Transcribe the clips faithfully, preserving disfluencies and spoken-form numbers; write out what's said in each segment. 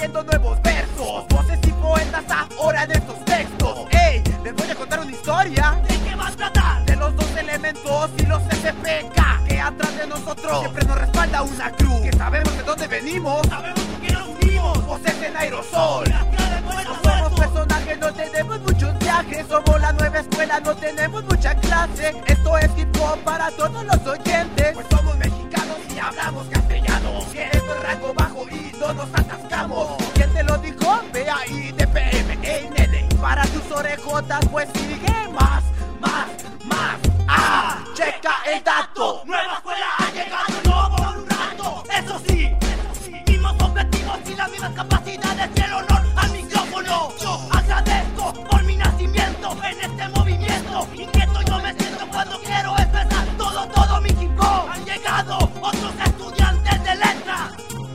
leyendo nuevos versos, voces y poetas ahora en estos textos. Ey, les voy a contar una historia. ¿De qué va a tratar? De los dos elementos y los S P K, que atrás de nosotros siempre nos respalda una cruz, que sabemos de dónde venimos, Sabemos con quién nos unimos. voces en aerosol. La cara de poeta No somos muerto. personajes, no tenemos muchos viajes, somos la nueva escuela, no tenemos mucha clase. Esto es hip hop para todos los oyentes, pues somos mexicanos y hablamos castellano. Queremos rango bajo y no nos atascamos. ¿Quién te lo dijo? Ve ahí de P M, ey nene. Para tus orejotas pues sigue más, más, más. Ah, checa el dato. Nueva escuela ha llegado, no por un rato. Eso sí, eso sí, mismos objetivos y las mismas capacidades y el honor al micrófono. Yo agradezco por mi nacimiento en este movimiento. Inquieto yo me siento cuando quiero expresar todo, todo mi hip hop. Han llegado otros estudiantes de letras.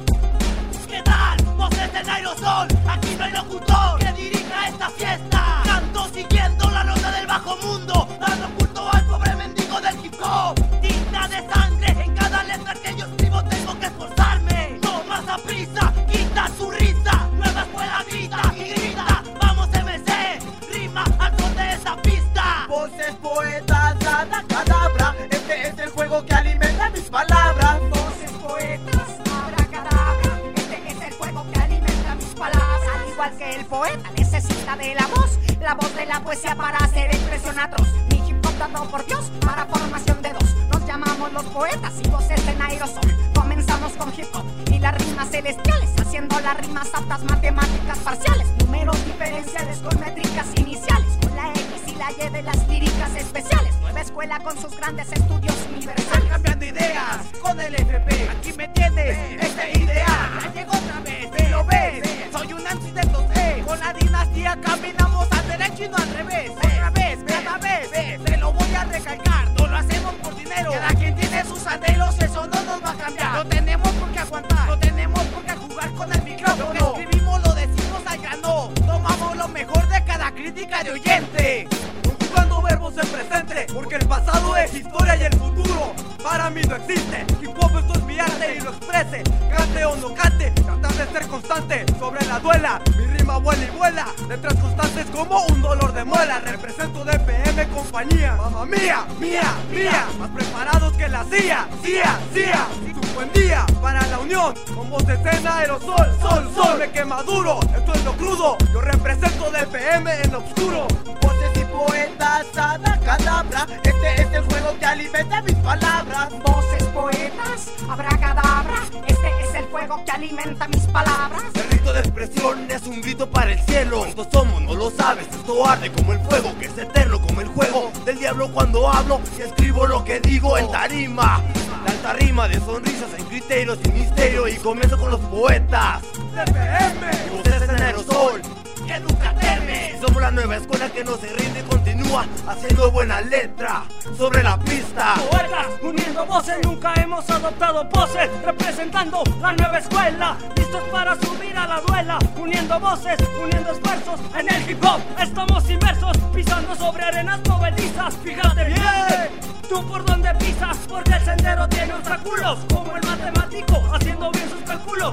¿Qué tal? Voces en aerosol, aquí no hay locutor que dirija esta fiesta. Canto siguiendo la nota del bajo mundo, dando culto al pobre mendigo del hip hop. Tinta de sangre en cada letra que yo escribo, tengo que esforzarme. No más a prisa, quita su risa. Nueva escuela grita y grita, vamos M C, rima al son de esa pista. Voces, poetas, abracadabra, este es el juego que alimenta mis palabras. Voces, poetas, abracadabra, este es el juego que alimenta mis palabras. Al igual que el poeta necesita de la voz, la voz de la poesía para hacer expresión atroz. Mi hip hop dado por Dios para formación de dos. Nos llamamos los poetas y voces en aerosol. Comenzamos con hip hop y las rimas celestiales, haciendo las rimas aptas, matemáticas parciales, números diferenciales con métricas iniciales, con la X y la Y de las líricas especiales. Nueva escuela con sus grandes estudios universales. Cambiando ideas con el F P, aquí me tienes, este ideal. Ya llegó otra vez, ¿sí lo ves? Soy un anti de estos, eh. Con la dinastía caminamos al derecho y no al revés. Otra vez, cada vez, se lo voy a recalcar. No lo hacemos por dinero. Cada quien tiene sus anhelos, eso no nos va a cambiar. No tenemos por qué aguantar, no tenemos por qué jugar con el micrófono. Lo que escribimos lo decimos al grano. Tomamos lo mejor de cada crítica de oyente, conjugando verbos en presente, porque el pasado es historia y el futuro para mí no existe. Hip hop esto es mi arte y lo exprese, cante o no cante, tratar de ser constante sobre la duela. Mi rima vuela y vuela, letras constantes como un dolor de muela. Represento de P M compañía, mamá mía, mía, mía, más preparados que la C I A, C I A, C I A. Un buen día para la unión, con voces en aerosol, sol, sol, me quema duro, esto es lo crudo, yo represento de P M en lo oscuro. Voces y poetas, abracadabra, este es el juego que alimenta mis palabras. Voces, poetas, abracadabra, este es el fuego que alimenta mis palabras. El rito de expresión es un grito para el cielo. ¿Cuántos somos? No lo sabes, esto arde como el fuego, que es eterno como el juego del diablo cuando hablo y escribo lo que digo en tarima. La alta rima de sonrisas en criterios y misterio, y comienzo con los poetas de P M y voces en aerosol, Que nunca teme. somos la nueva escuela que no se rinde y continúa haciendo buena letra sobre la pista. Poetas, uniendo voces, nunca hemos adoptado poses, representando la nueva escuela, listos para subir a la duela, uniendo voces, uniendo esfuerzos, en el hip hop estamos inmersos, pisando sobre arenas movedizas, fíjate bien, tú por donde pisas, porque el sendero tiene obstáculos, como el matemático, haciendo bien sus cálculos,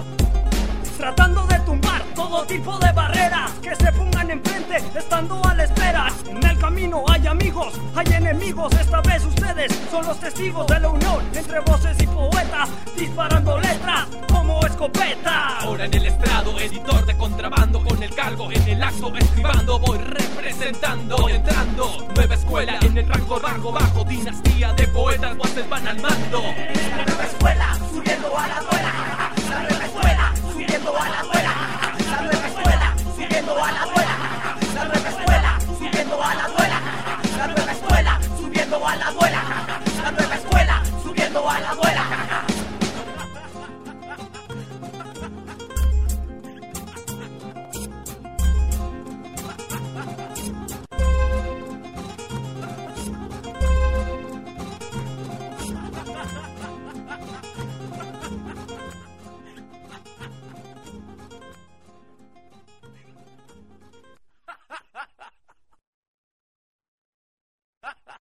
tratando de tumbar todo tipo de barreras que se pongan enfrente, estando a la espera. En el camino hay amigos, hay enemigos, esta vez ustedes son los testigos de la unión entre voces y poetas, disparando letras como escopeta. Ahora en el estrado, editor de contrabando, con el cargo en el acto escribando, voy representando, voy entrando, nueva escuela en el rango bajo, bajo, dinastía de poetas, voces van al mando. La nueva escuela subiendo a la duela. La nueva escuela subiendo a la duela. La nueva escuela subiendo a la duela. La nueva escuela subiendo a la duela. La nueva escuela subiendo a la duela. La nueva escuela subiendo a la duela.